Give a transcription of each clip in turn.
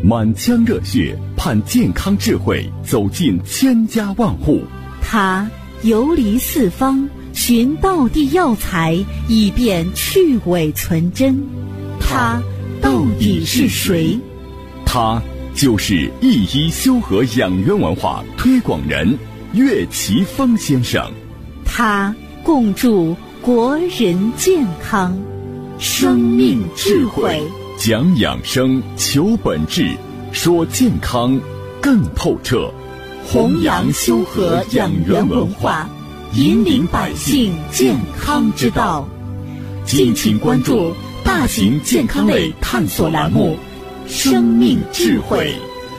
满腔热血盼健康智慧走进千家万户。 他游离四方，寻道地药材，以便去伪存真。他到底是谁？ 他就是一一修和养元文化推广人岳奇峰先生。 他共筑国人健康，生命智慧， 讲养生，求本质，说健康更透彻， 弘扬修和养元文化，引领百姓健康之道。敬请关注大型健康类探索栏目《生命智慧》。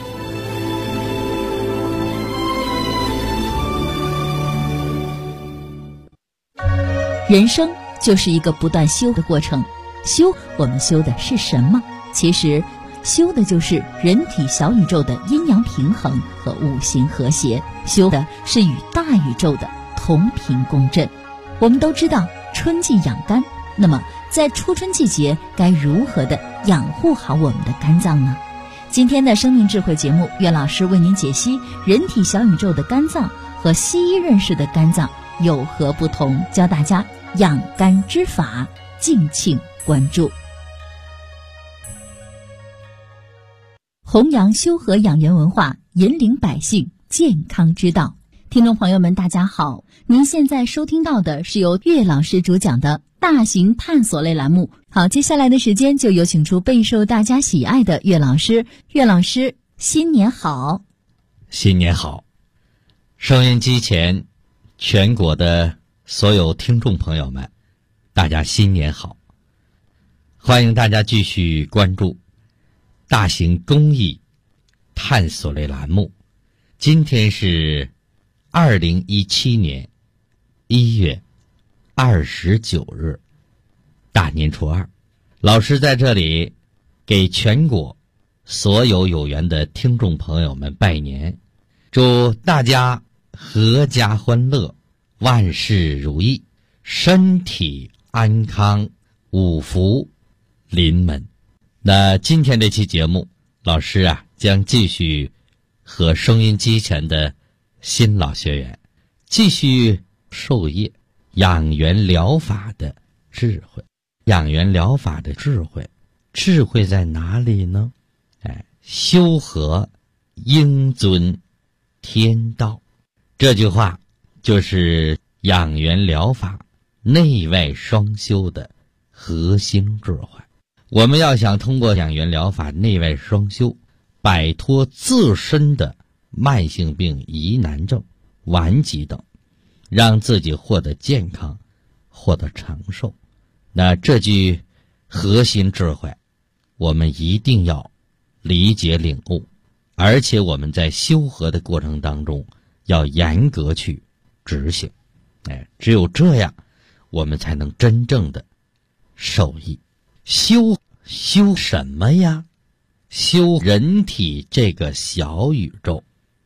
人生就是一个不断修的过程，修我们修的是什么？其实修的就是人体小宇宙的阴阳平衡和五行和谐，修的是与大宇宙的同频共振。我们都知道春季养肝，那么在初春季节该如何的养护好我们的肝脏呢？今天的生命智慧节目，岳老师为您解析人体小宇宙的肝脏和西医认识的肝脏有何不同，教大家养肝之法，敬请关注。弘扬修和养元文化，引领百姓健康之道。听众朋友们大家好，您现在收听到的是由岳老师主讲的大型探索类栏目。好，接下来的时间就有请出备受大家喜爱的岳老师。岳老师，新年好！ 新年好！收音机前全国的所有听众朋友们，大家新年好！欢迎大家继续关注大型公益探索类栏目。今天是2017年1月29日，大年初二。老师在这里给全国所有有缘的听众朋友们拜年，祝大家阖家欢乐，万事如意，身体安康，五福临门。那今天这期节目，老师将继续和收音机前的新老学员继续授业养元疗法的智慧。养元疗法的智慧，智慧在哪里呢？修和应遵天道，这句话就是养元疗法内外双修的核心智慧。我们要想通过养元疗法内外双修，摆脱自身的慢性病、疑难症、顽疾等，让自己获得健康，获得长寿。那这句核心智慧，我们一定要理解领悟，而且我们在修和的过程当中要严格去执行。只有这样，我们才能真正的受益。修什么呀？修人体这个小宇宙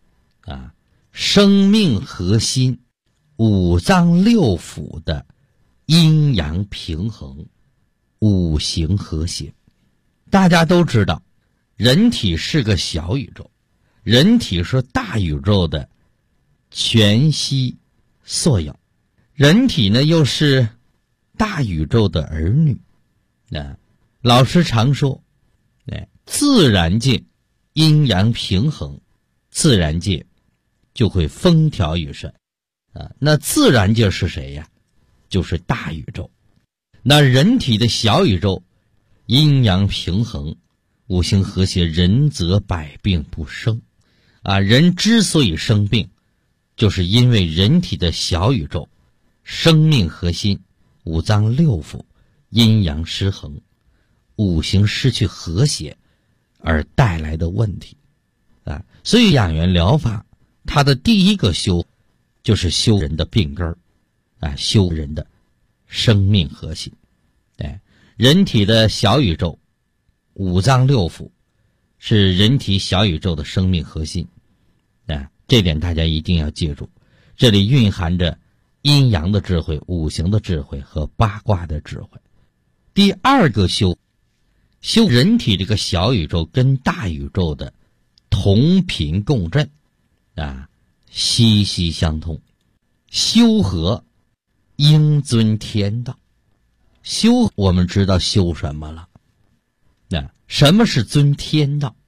生命核心五脏六腑的阴阳平衡，五行和谐。大家都知道，人体是个小宇宙，人体是大宇宙的全息缩影，人体呢又是大宇宙的儿女。老师常说，自然界阴阳平衡，自然界就会风调雨顺。那自然界是谁呀？就是大宇宙。那人体的小宇宙阴阳平衡，五行和谐，人则百病不生。人之所以生病，就是因为人体的小宇宙生命核心五脏六腑阴阳失衡，五行失去和谐而带来的问题。所以养元疗法它的第一个修就是修人的病根儿，修人的生命核心。人体的小宇宙五脏六腑是人体小宇宙的生命核心。这点大家一定要记住，这里蕴含着阴阳的智慧、五行的智慧和八卦的智慧。第二个修修人体这个小宇宙跟大宇宙的同频共振啊，息息相通。修和应遵天道。修我们知道修什么了？那什么是遵天道？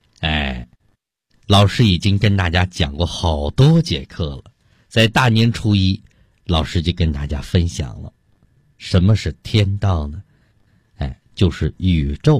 老师已经跟大家讲过好多节课了，在大年初一，老师就跟大家分享了什么是天道呢？就是宇宙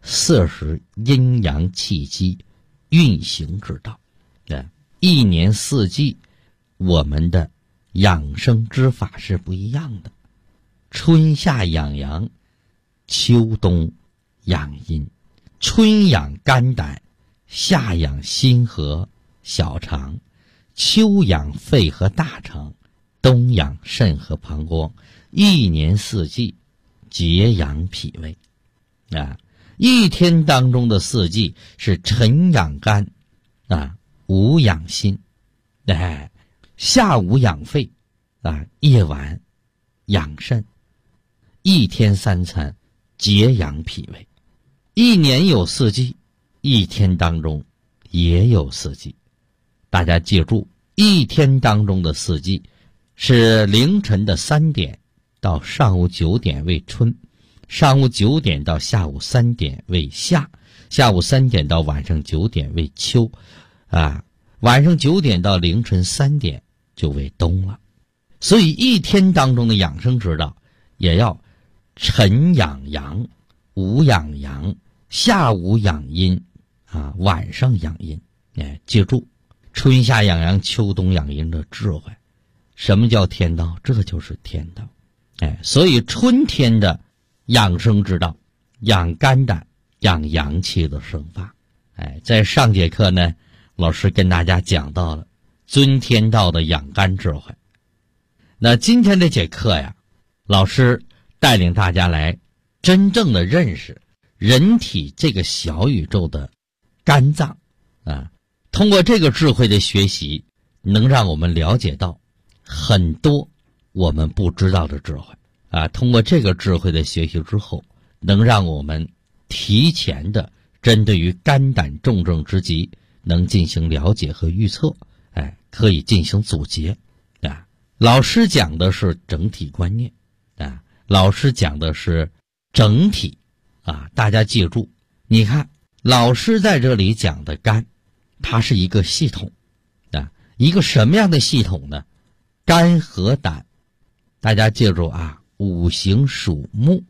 40阴阳气机运行之道。一年四季我们的养生之法是不一样的，春夏养阳，秋冬养阴。春养肝胆，夏养心和小肠，秋养肺和大肠，冬养肾和膀胱。一年四季节养脾胃。一天当中的四季是晨养肝，午养心，下午养肺，夜晚养肾。一天三餐节养脾胃。一年有四季，一天当中也有四季。大家记住，一天当中的四季是凌晨的3点到上午9点为春，上午9点到下午3点为夏，下午3点到晚上9点为秋，晚上9点到凌晨3点就为冬了。所以一天当中的养生之道也要晨养阳，午养阳，下午养阴，晚上养阴。记住春夏养阳，秋冬养阴的智慧。什么叫天道？这就是天道。所以春天的养生之道，养肝胆，养阳气的生发。在上节课呢，老师跟大家讲到了遵天道的养肝智慧。那今天这节课呀，老师带领大家来真正的认识人体这个小宇宙的肝脏。通过这个智慧的学习，能让我们了解到很多我们不知道的智慧。通过这个智慧的学习之后，能让我们提前的针对于肝胆重症之疾能进行了解和预测，可以进行阻截。老师讲的是整体观念，老师讲的是整体。大家记住，你看老师在这里讲的肝，它是一个系统。一个什么样的系统呢？肝和胆，大家记住五行属木。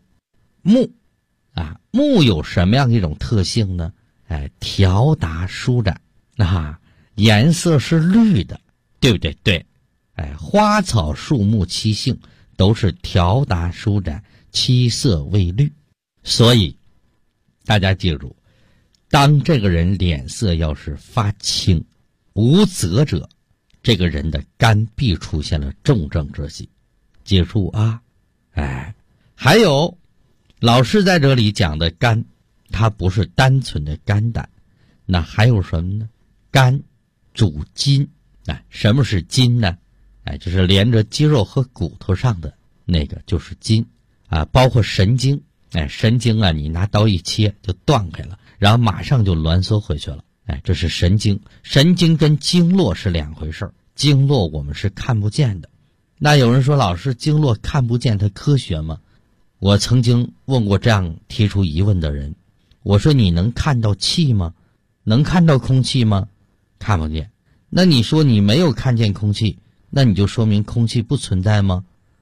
木有什么样的一种特性呢？条达舒展，颜色是绿的，对不对？对。花草树木七性都是条达舒展，七色为绿。所以大家记住，当这个人脸色要是发青无泽者，这个人的肝必出现了重症之疾。记住还有老师在这里讲的肝，它不是单纯的肝胆，那还有什么呢？肝主筋。什么是筋呢？就是连着肌肉和骨头上的那个就是筋。包括神经。神经你拿刀一切就断开了，然后马上就挛缩回去了。这是神经。神经跟经络是两回事，经络我们是看不见的。那有人说，老师，经络看不见它科学吗？我曾经问过这样提出疑问的人，我说你能看到气吗？能看到空气吗？看不见。那你说你没有看见空气，那你就说明空气不存在吗？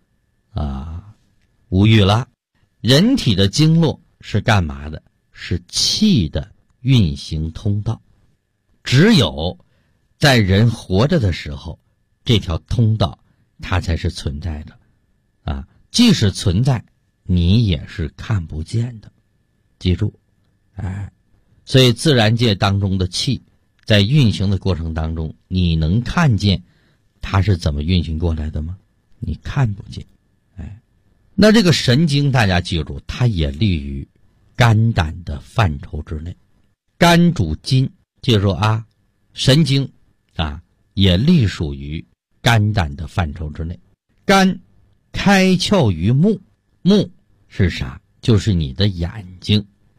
无语了。人体的经络是干嘛的？是气的运行通道。只有在人活着的时候，这条通道它才是存在的。即使存在，你也是看不见的。记住。所以自然界当中的气在运行的过程当中，你能看见它是怎么运行过来的吗？你看不见。那这个神经大家记住，它也立于肝胆的范畴之内。肝主筋，记住神经也隶属于肝胆的范畴之内。肝开窍于目，目是啥？就是你的眼睛。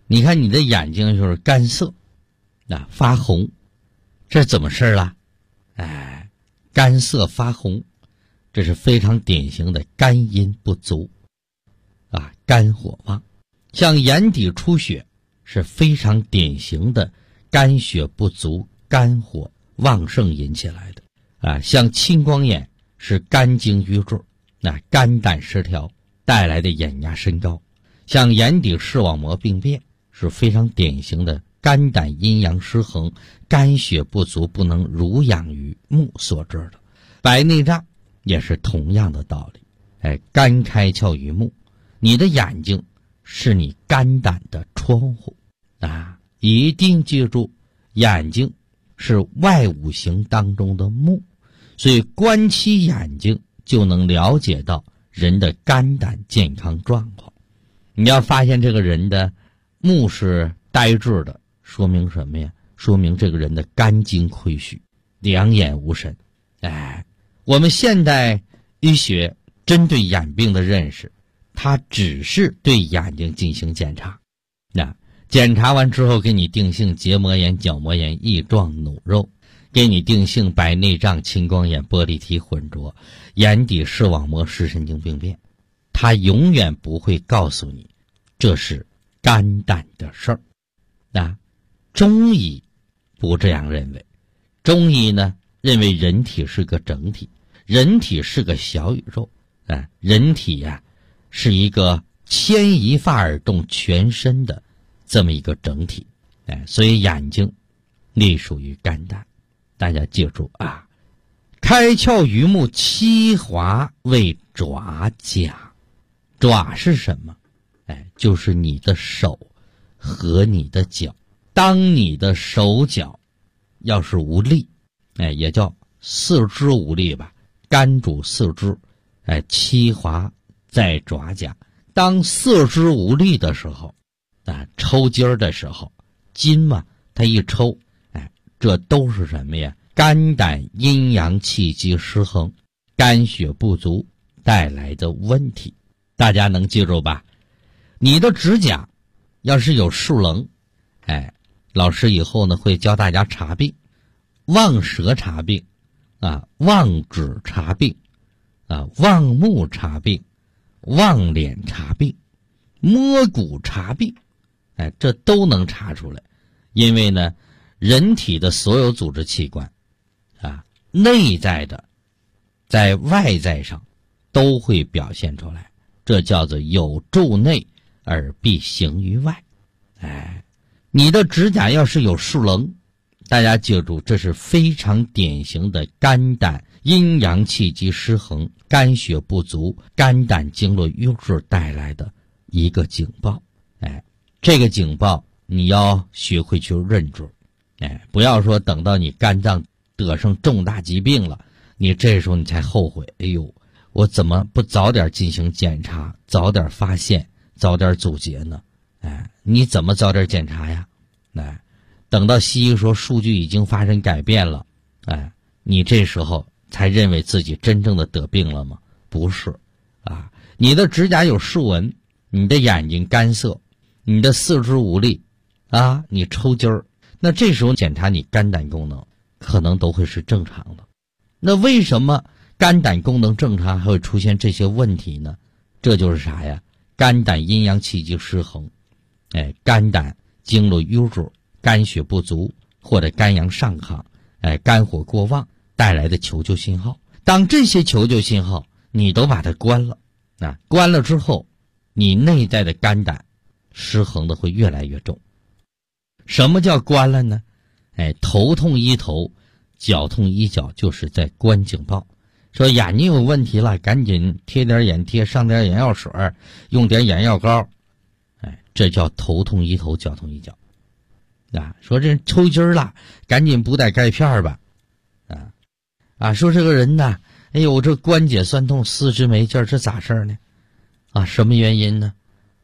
你看你的眼睛就是干涩发红，这是怎么事了？干涩发红，这是非常典型的肝阴不足肝火旺。像眼底出血是非常典型的肝血不足、肝火旺盛引起来的像青光眼是肝经瘀滞肝胆失调带来的眼压升高。像眼底视网膜病变是非常典型的肝胆阴阳失衡、肝血不足不能濡养于目所致的。白内障也是同样的道理，肝开窍于目，你的眼睛是你肝胆的窗户一定记住，眼睛是外五行当中的目，所以观其眼睛就能了解到人的肝胆健康状况。你要发现这个人的目是呆滞的，说明什么呀？说明这个人的肝经亏虚，两眼无神。我们现代医学针对眼病的认识，它只是对眼睛进行检查检查完之后给你定性结膜炎、角膜炎、翼状弩肉，给你定性白内障、青光眼、玻璃体混浊、眼底视网膜视神经病变，他永远不会告诉你这是肝胆的事儿中医不这样认为，中医呢认为人体是个整体，人体是个小宇宙人体是一个牵一发而动全身的这么一个整体所以眼睛隶属于肝胆。大家记住开窍于目，七华为爪甲。爪是什么？就是你的手和你的脚。当你的手脚要是无力也叫四肢无力吧，肝主四肢七华在爪甲。当四肢无力的时候抽筋儿的时候，筋嘛它一抽这都是什么呀？肝胆阴阳气机失衡、肝血不足带来的问题。大家能记住吧？你的指甲要是有竖棱老师以后呢会教大家查病，望舌查病望指查病望目查病，望脸查病，摸骨查病这都能查出来。因为呢人体的所有组织器官内在的在外在上都会表现出来，这叫做有助内而必行于外。你的指甲要是有竖棱，大家记住，这是非常典型的肝胆阴阳气机失衡、肝血不足、肝胆经络瘀滞带来的一个警报。这个警报你要学会去认知，不要说等到你肝脏得上重大疾病了，你这时候你才后悔，我怎么不早点进行检查，早点发现，早点阻截呢？你怎么早点检查呀？等到西医说数据已经发生改变了，你这时候才认为自己真正的得病了吗？不是你的指甲有竖纹，你的眼睛干涩，你的四肢无力你抽筋儿，那这时候检查你肝胆功能可能都会是正常的。那为什么肝胆功能正常还会出现这些问题呢？这就是啥呀？肝胆阴阳气机失衡，肝胆经络瘀滞、肝血不足或者肝阳上亢，肝火过旺带来的求救信号。当这些求救信号你都把它关了，关了之后，你内在的肝胆失衡的会越来越重。什么叫关了呢？头痛医头，脚痛医脚，就是在关警报。说眼睛有问题了，赶紧贴点眼贴，上点眼药水，用点眼药膏，这叫头痛医头，脚痛医脚。说这抽筋了，赶紧补点钙片吧。说这个人呢，这关节酸痛，四肢没劲儿，这咋事呢？什么原因呢？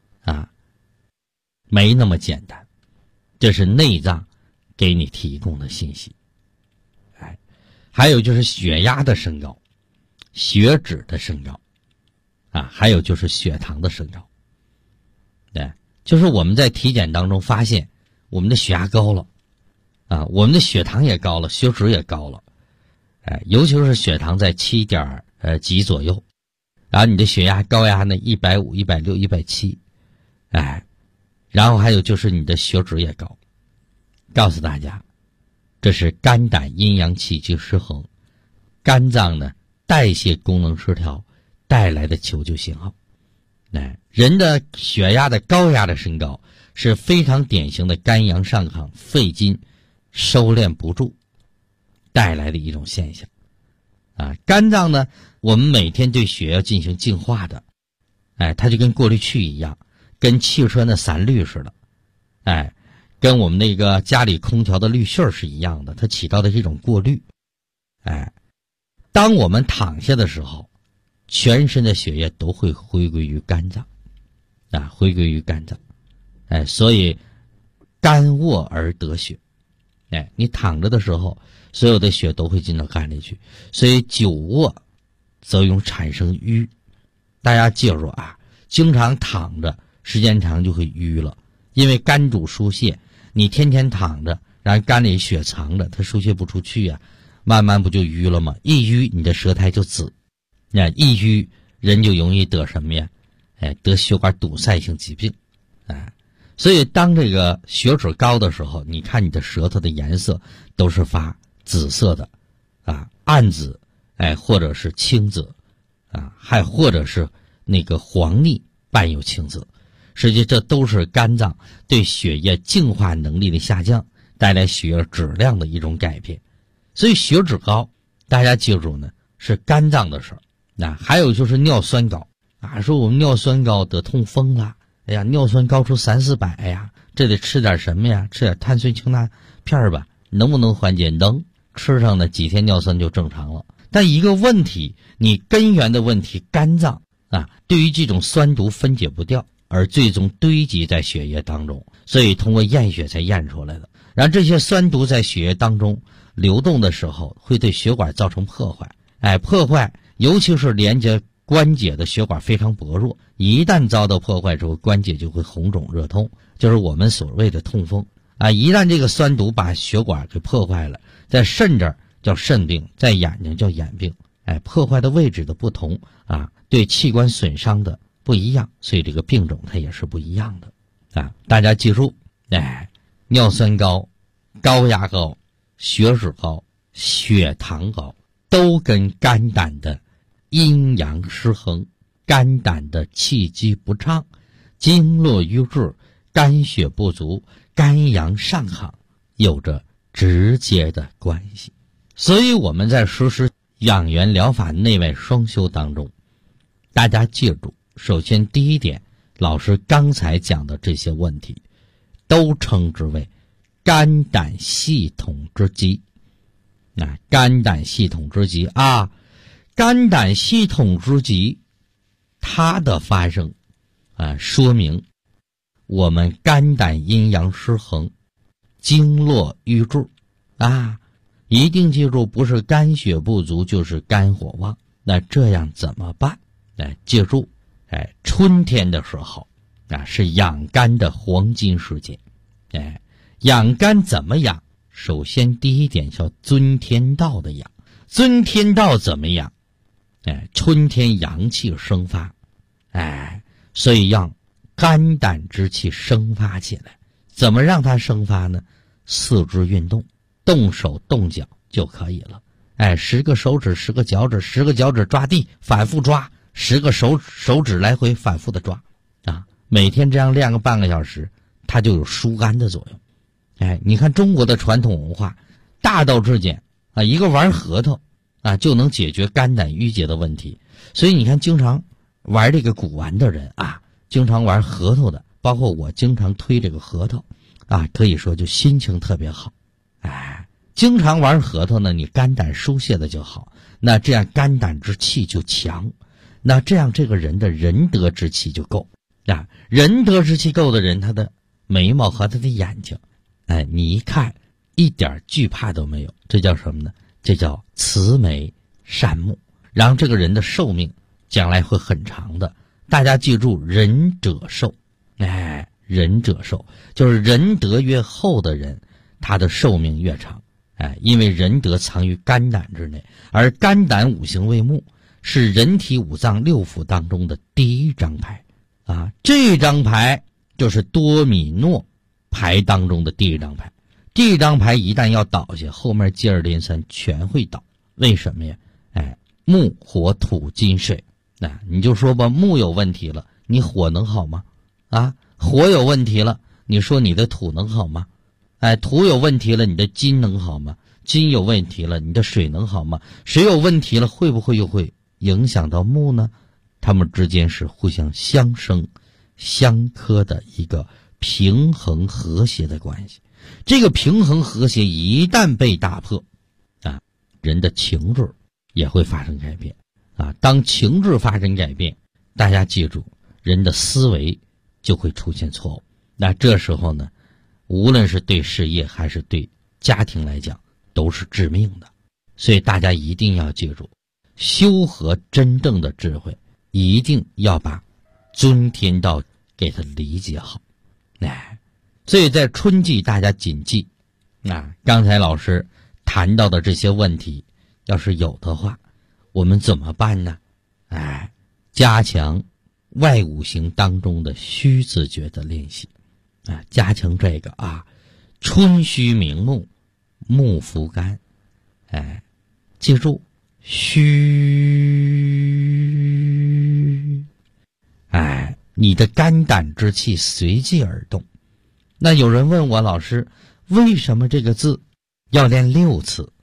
没那么简单，这是内脏给你提供的信息。还有就是血压的升高，血脂的升高，还有就是血糖的升高。 就是我们在体检当中发现我们的血压高了啊，我们的血糖也高了，血脂也高了，尤其是血糖在7点几左右，然后你的血压高压呢150、160、170，然后还有就是你的血脂也高。告诉大家，这是肝胆阴阳气机失衡，肝脏呢代谢功能失调带来的求救信号。人的血压的高压的升高是非常典型的肝阳上亢、肺经收敛不住带来的一种现象。肝脏呢，我们每天对血要进行净化的，它就跟过滤器一样，跟汽车的散滤似的，跟我们那个家里空调的滤芯是一样的，它起到的这种过滤。当我们躺下的时候，全身的血液都会回归于肝脏，回归于肝脏，所以肝卧而得血，你躺着的时候，所有的血都会进到肝里去，所以久卧则容产生瘀。大家记住啊，经常躺着时间长就会瘀了，因为肝主疏泄，你天天躺着，然后肝里血藏着，它疏泄不出去啊，慢慢不就瘀了吗？一瘀你的舌苔就紫，一瘀人就容易得什么呀？得血管堵塞性疾病，所以当这个血脂高的时候，你看你的舌头的颜色都是发紫色的，暗紫，或者是青紫，还或者是那个黄腻伴有青紫。实际这都是肝脏对血液净化能力的下降带来血液质量的一种改变。所以血脂高，大家记住呢，是肝脏的事儿。还有就是尿酸高说我们尿酸高得痛风了，尿酸高出300-400呀，这得吃点什么呀？吃点碳酸氢钠片吧，能不能缓解？能，吃上呢几天尿酸就正常了。但一个问题，你根源的问题，肝脏对于这种酸毒分解不掉，而最终堆积在血液当中，所以通过验血才验出来的。然后这些酸毒在血液当中流动的时候，会对血管造成破坏，破坏尤其是连接关节的血管非常薄弱，一旦遭到破坏之后，关节就会红肿热痛，就是我们所谓的痛风一旦这个酸毒把血管给破坏了，在肾这儿叫肾病，在眼睛叫眼病，破坏的位置的不同对器官损伤的不一样，所以这个病种它也是不一样的大家记住，尿酸高、高压高、血脂高、血糖高，都跟肝胆的阴阳失衡、肝胆的气机不畅、经络瘀滞、肝血不足、肝阳上亢有着直接的关系。所以我们在实施养元疗法内外双修当中，大家记住，首先第一点，老师刚才讲的这些问题都称之为肝胆系统之疾。肝胆系统之疾肝胆系统之疾它的发生说明我们肝胆阴阳失衡、经络瘀滞一定记住，不是肝血不足就是肝火旺。那这样怎么办？记住，春天的时候是养肝的黄金时节。养肝怎么养？首先第一点叫遵天道的养。遵天道怎么养？春天阳气生发，所以让肝胆之气生发起来。怎么让它生发呢？四肢运动，动手动脚就可以了。10个手指10个脚趾，10个脚趾抓地反复抓，10个手指来回反复的抓每天这样练个半个小时，它就有疏肝的作用。你看中国的传统文化大道至简一个玩核桃就能解决肝胆郁结的问题。所以你看经常玩这个古玩的人经常玩核桃的，包括我经常推这个核桃可以说就心情特别好。经常玩核桃呢，你肝胆疏泄的就好，那这样肝胆之气就强，那这样这个人的仁德之气就够仁德之气够的人，他的眉毛和他的眼睛你一看一点惧怕都没有，这叫什么呢？这叫慈眉善目，然后这个人的寿命将来会很长的。大家记住，仁者寿， 仁者寿，就是仁德越厚的人，他的寿命越长。因为仁德藏于肝胆之内，而肝胆五行为木，是人体五脏六腑当中的第一张牌这张牌就是多米诺牌当中的第一张牌。这张牌一旦要倒下，后面接二连三全会倒。为什么呀？木火土金水，你就说吧，木有问题了，你火能好吗？火有问题了，你说你的土能好吗？土有问题了，你的金能好吗？金有问题了，你的水能好吗？水有问题了，会不会又会影响到木呢？它们之间是互相相生相克的一个平衡和谐的关系。这个平衡和谐一旦被打破人的情志也会发生改变当情志发生改变，大家记住，人的思维就会出现错误。那这时候呢，无论是对事业还是对家庭来讲，都是致命的。所以大家一定要记住，修和真正的智慧，一定要把尊天道给它理解好。所以在春季大家谨记刚才老师谈到的这些问题，要是有的话，我们怎么办呢？加强外五行当中的虚自觉的练习加强这个春虚明目，木伏肝记住虚你的肝胆之气随即而动。那有人问我，老师，为什么这个字要练6次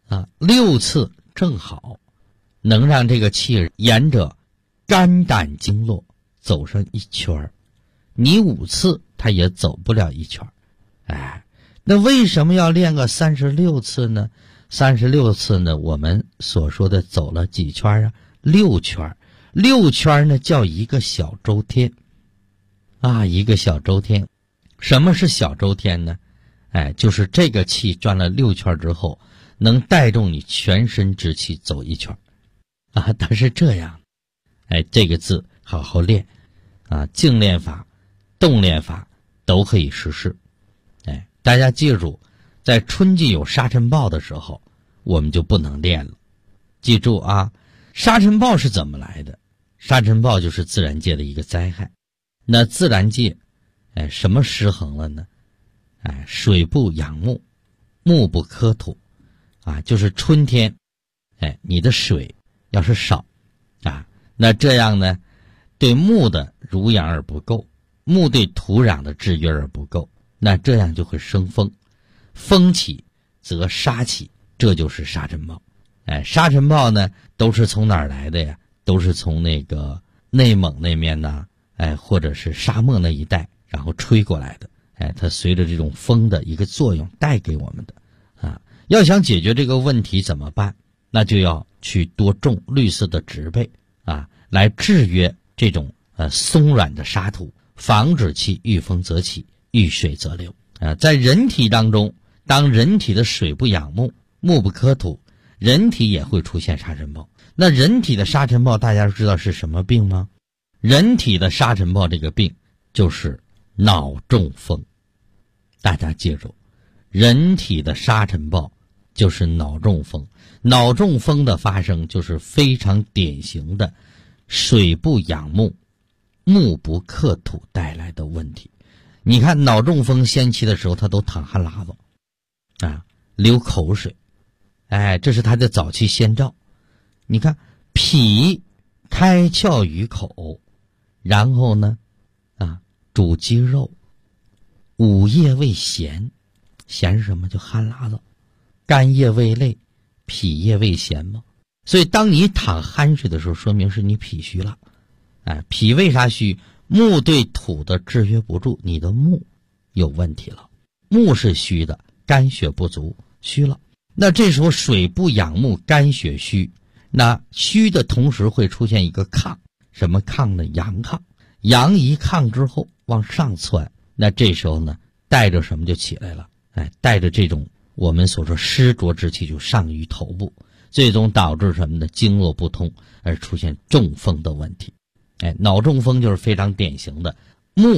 6次正好能让这个气沿着肝胆经络走上一圈，你5次它也走不了一圈。那为什么要练个36次呢？36次呢，我们所说的走了几圈6圈。6圈呢叫一个小周天一个小周天。什么是小周天呢？就是这个气转了6圈之后，能带动你全身之气走一圈但是这样这个字好好练静练法动练法都可以实施。大家记住，在春季有沙尘暴的时候，我们就不能练了。记住沙尘暴是怎么来的？沙尘暴就是自然界的一个灾害。那自然界什么失衡了呢？水不养木，木不克土就是春天你的水要是少那这样呢，对木的濡养而不够，木对土壤的制约而不够，那这样就会生风，风起则沙起，这就是沙尘暴。沙尘暴呢都是从哪儿来的呀？都是从那个内蒙那面呢或者是沙漠那一带然后吹过来的它随着这种风的一个作用带给我们的要想解决这个问题怎么办？那就要去多种绿色的植被来制约这种松软的沙土，防止其遇风则起，遇水则流在人体当中，当人体的水不养木，木不克土，人体也会出现沙尘暴。那人体的沙尘暴大家知道是什么病吗？人体的沙尘暴这个病就是脑中风。大家记住，人体的沙尘暴就是脑中风。脑中风的发生就是非常典型的水不养木，木不克土带来的问题。你看脑中风先期的时候，他都淌汗喇子流口水这是他的早期先兆。你看脾开窍于口，然后呢主肌肉，五液为咸，咸是什么？就汗喇子。肝液为泪，脾液为咸嘛。所以当你淌汗水的时候，说明是你脾虚了脾为啥虚？木对土的制约不住，你的木有问题了。木是虚的，肝血不足，虚了。那这时候水不养木，肝血虚，那虚的同时会出现一个亢。什么亢呢？阳亢。阳一亢之后往上窜，那这时候呢带着什么就起来了带着这种我们所说湿浊之气就上于头部，最终导致什么呢？经络不通而出现中风的问题脑中风就是非常典型的木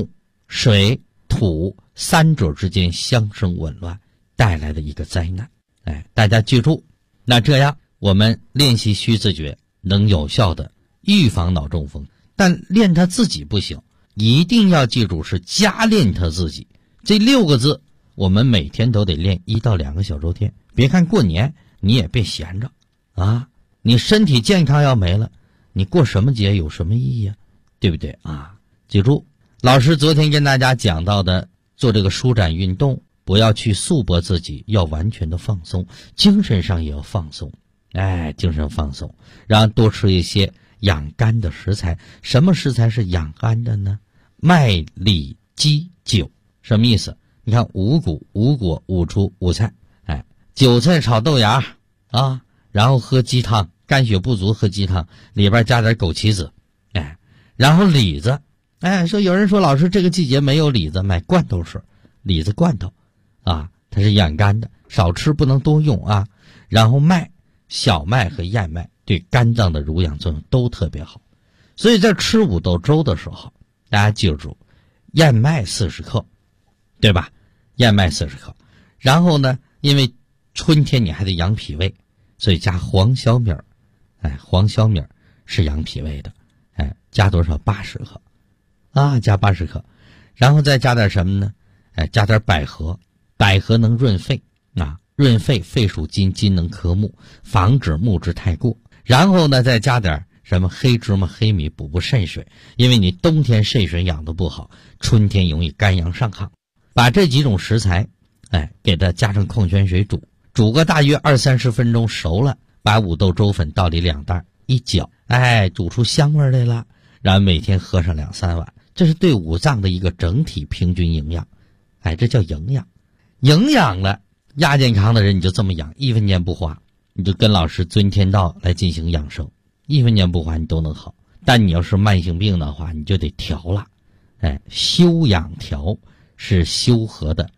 水土三者之间相生紊乱带来的一个灾难。大家记住，那这样我们练习虚自觉能有效的预防脑中风，但练他自己不行，一定要记住是加练他自己。这6个字我们每天都得练1到2个小周天。别看过年你也别闲着啊，你身体健康要没了，你过什么节有什么意义啊？对不对啊？记住，老师昨天跟大家讲到的，做这个舒展运动，不要去束缚自己，要完全的放松，精神上也要放松。精神放松，然后多吃一些养肝的食材。什么食材是养肝的呢？麦里鸡韭。什么意思？你看五谷、五果、五蔬、五菜，韭菜炒豆芽啊，然后喝鸡汤，肝血不足喝鸡汤，里边加点枸杞子，然后李子，说有人说老师这个季节没有李子，买罐头吃，李子罐头啊，它是养肝的，少吃不能多用啊。然后麦，小麦和燕麦对肝脏的濡养作用都特别好，所以在吃五豆粥的时候，大家记住，燕麦40克，对吧？燕麦40克，然后呢，因为春天你还得养脾胃，所以加黄小米儿，黄小米儿是养脾胃的，加多少？80克，加80克，然后再加点什么呢？加点百合，百合能润肺润肺，肺属金，金能克木，防止木质太过。然后呢，再加点什么黑芝麻、黑米，补肾水，因为你冬天肾水养得不好，春天容易肝阳上亢。把这几种食材，给它加上矿泉水煮个大约20-30分钟熟了，把五豆粥粉倒里2袋，一搅，煮出香味来了，然后每天喝上2-3碗，这是对五脏的一个整体平均营养，这叫营养。营养了，亚健康的人你就这么养，1分钱不花，你就跟老师遵天道来进行养生，1分钱不花你都能好。但你要是慢性病的话，你就得调了，修养调是修和的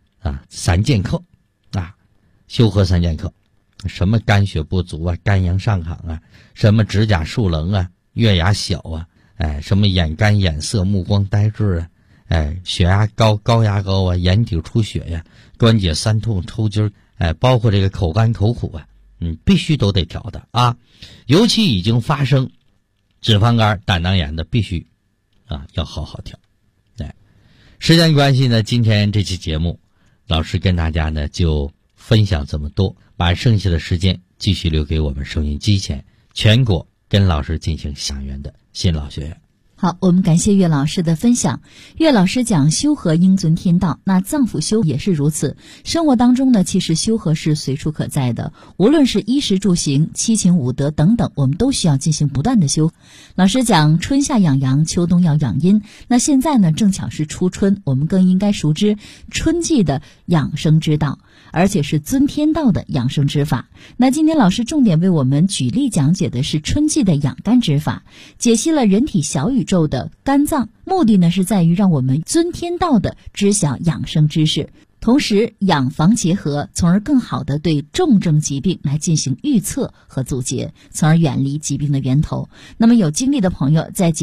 3剑客修和3剑客，什么肝血不足啊，肝阳上亢啊，什么指甲树棱啊，月牙小啊，什么眼干眼涩、目光呆滞啊，血压高、高压高啊，眼底出血呀，关节酸痛、抽筋包括这个口干口苦必须都得调的啊。尤其已经发生脂肪肝、胆囊炎的，必须要好好调。时间关系呢，今天这期节目老师跟大家呢就分享这么多，把剩下的时间继续留给我们收音机前全国跟老师进行响应的新老学员。 好，我们感谢岳老师的分享。岳老师讲修和应遵天道，那脏腑修也是如此。生活当中呢，其实修和是随处可在的，无论是衣食住行、七情五德等等，我们都需要进行不断的修。老师讲春夏养阳，秋冬要养阴。那现在呢，正巧是初春，我们更应该熟知春季的养生之道，而且是遵天道的养生之法。那今天老师重点为我们举例讲解的是春季的养肝之法，解析了人体小宇宙的肝脏，目的呢是在于让我们遵天道的知晓养生知识，同时养防结合，从而更好的对重症疾病来进行预测和阻截，从而远离疾病的源头。那么有精力的朋友在